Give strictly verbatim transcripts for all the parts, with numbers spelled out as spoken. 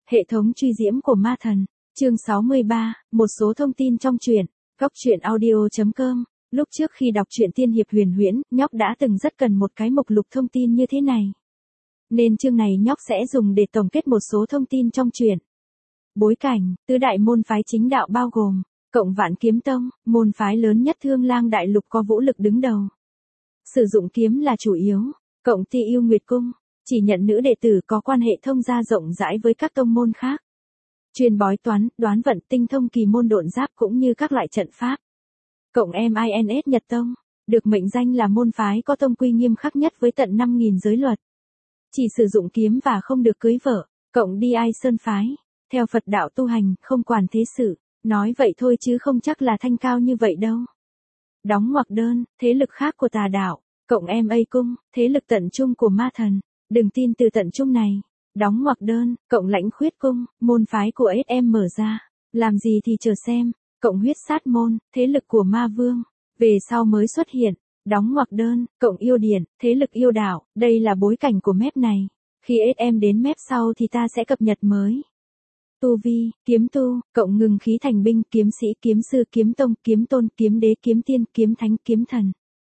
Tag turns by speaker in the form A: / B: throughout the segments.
A: Hệ thống truy diễm của ma thần. Chương sáu mươi ba, một số thông tin trong truyện. Góc truyện audio chấm com. Lúc trước khi đọc truyện tiên hiệp huyền huyễn, nhóc đã từng rất cần một cái mục lục thông tin như thế này. Nên chương này nhóc sẽ dùng để tổng kết một số thông tin trong truyện. Bối cảnh, tứ đại môn phái chính đạo bao gồm, Cộng Vạn Kiếm Tông, môn phái lớn nhất Thương Lang đại lục có vũ lực đứng đầu. Sử dụng kiếm là chủ yếu, Cộng Ti Yêu Nguyệt Cung, chỉ nhận nữ đệ tử có quan hệ thông gia rộng rãi với các tông môn khác. Chuyên bói toán, đoán vận, tinh thông kỳ môn độn giáp cũng như các loại trận pháp. Cộng em i en ét Nhật Tông, được mệnh danh là môn phái có tông quy nghiêm khắc nhất với tận năm nghìn giới luật. Chỉ sử dụng kiếm và không được cưới vợ. Cộng đi ai Sơn phái, theo Phật đạo tu hành, không quản thế sự. Nói vậy thôi chứ không chắc là thanh cao như vậy đâu. Đóng ngoặc đơn, thế lực khác của tà đạo. Cộng em A cung, thế lực tận trung của ma thần. Đừng tin từ tận trung này. Đóng ngoặc đơn, cộng lãnh khuyết cung, môn phái của ét em mở ra. Làm gì thì chờ xem. Cộng huyết sát môn, thế lực của ma vương. Về sau mới xuất hiện. Đóng ngoặc đơn, cộng yêu điện, thế lực yêu đạo. Đây là bối cảnh của map này. Khi ét em đến map sau thì ta sẽ cập nhật mới. Tu vi, kiếm tu, cộng ngừng khí thành binh, kiếm sĩ, kiếm sư, kiếm tông, kiếm tôn, kiếm đế, kiếm tiên, kiếm thánh, kiếm thần.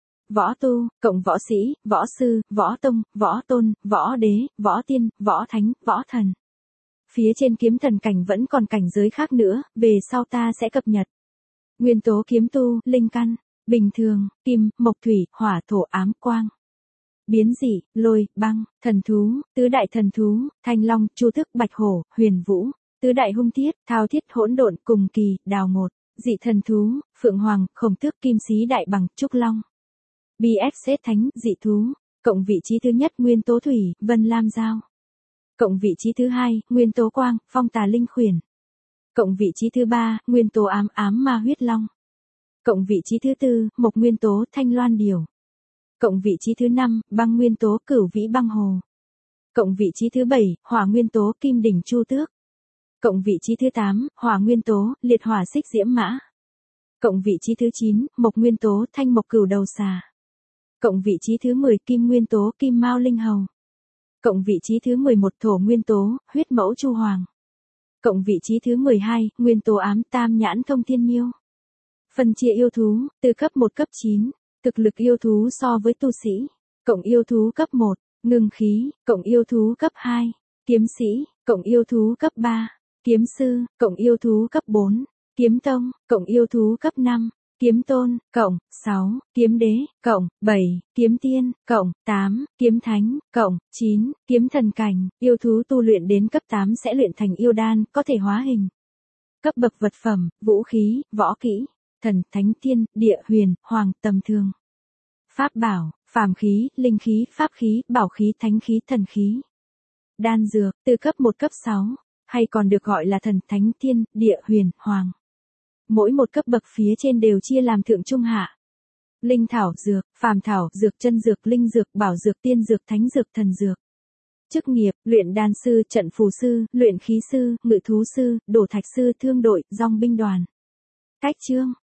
A: Võ tu, cộng võ sĩ, võ sư, võ tông, võ tôn, võ đế, võ tiên, võ thánh, võ thần. Phía trên kiếm thần cảnh vẫn còn cảnh giới khác nữa, về sau ta sẽ cập nhật. Nguyên tố kiếm tu, linh căn, bình thường, kim, mộc thủy, hỏa thổ ám quang. Biến dị, lôi, băng, thần thú, tứ đại thần thú, thanh long, chu thức, bạch hổ, huyền vũ, tứ đại hung thiết, thao thiết, hỗn độn, cùng kỳ, đào ngột, dị thần thú, phượng hoàng, khổng tước, kim sĩ đại bằng, trúc long. bê ép xê thánh, dị thú, cộng vị trí thứ nhất nguyên tố thủy, vân lam giao. Cộng vị trí thứ hai, nguyên tố quang, phong tà linh khuyển. Cộng vị trí thứ ba, nguyên tố ám ám ma huyết long. Cộng vị trí thứ tư, mộc nguyên tố, thanh loan điều. Cộng vị trí thứ năm, băng nguyên tố, cửu vĩ băng hồ. Cộng vị trí thứ bảy, hỏa nguyên tố, kim đỉnh chu tước. Cộng vị trí thứ tám, hỏa nguyên tố, liệt hỏa xích diễm mã. Cộng vị trí thứ chín, mộc nguyên tố, thanh mộc cửu đầu xà. Cộng vị trí thứ mười, kim nguyên tố, kim mao linh hầu. Cộng vị trí thứ mười một, thổ nguyên tố, huyết mẫu chu hoàng. Cộng vị trí thứ mười hai, nguyên tố ám, tam nhãn thông thiên miêu. Phân chia yêu thú, từ cấp một cấp chín. Thực lực yêu thú so với tu sĩ. Cộng yêu thú cấp một, ngưng khí, cộng yêu thú cấp hai, kiếm sĩ, cộng yêu thú cấp ba, kiếm sư, cộng yêu thú cấp bốn, kiếm tông, cộng yêu thú cấp năm, kiếm tôn, cộng sáu, kiếm đế, cộng bảy, kiếm tiên, cộng tám, kiếm thánh, cộng chín, kiếm thần cảnh, yêu thú tu luyện đến cấp tám sẽ luyện thành yêu đan, có thể hóa hình. Cấp bậc vật phẩm, vũ khí, võ kỹ, thần, thánh tiên, địa, huyền, hoàng, tầm thường. Pháp bảo, phàm khí, linh khí, pháp khí, bảo khí, thánh khí, thần khí. Đan dược, từ cấp một cấp sáu, hay còn được gọi là thần, thánh tiên, địa, huyền, hoàng. Mỗi một cấp bậc phía trên đều chia làm thượng trung hạ. Linh thảo dược, phàm thảo dược, chân dược, linh dược, bảo dược, tiên dược, thánh dược, thần dược. Chức nghiệp, luyện đan sư, trận phù sư, luyện khí sư, ngự thú sư, đổ thạch sư, thương đội, dòng binh đoàn. Cách chương,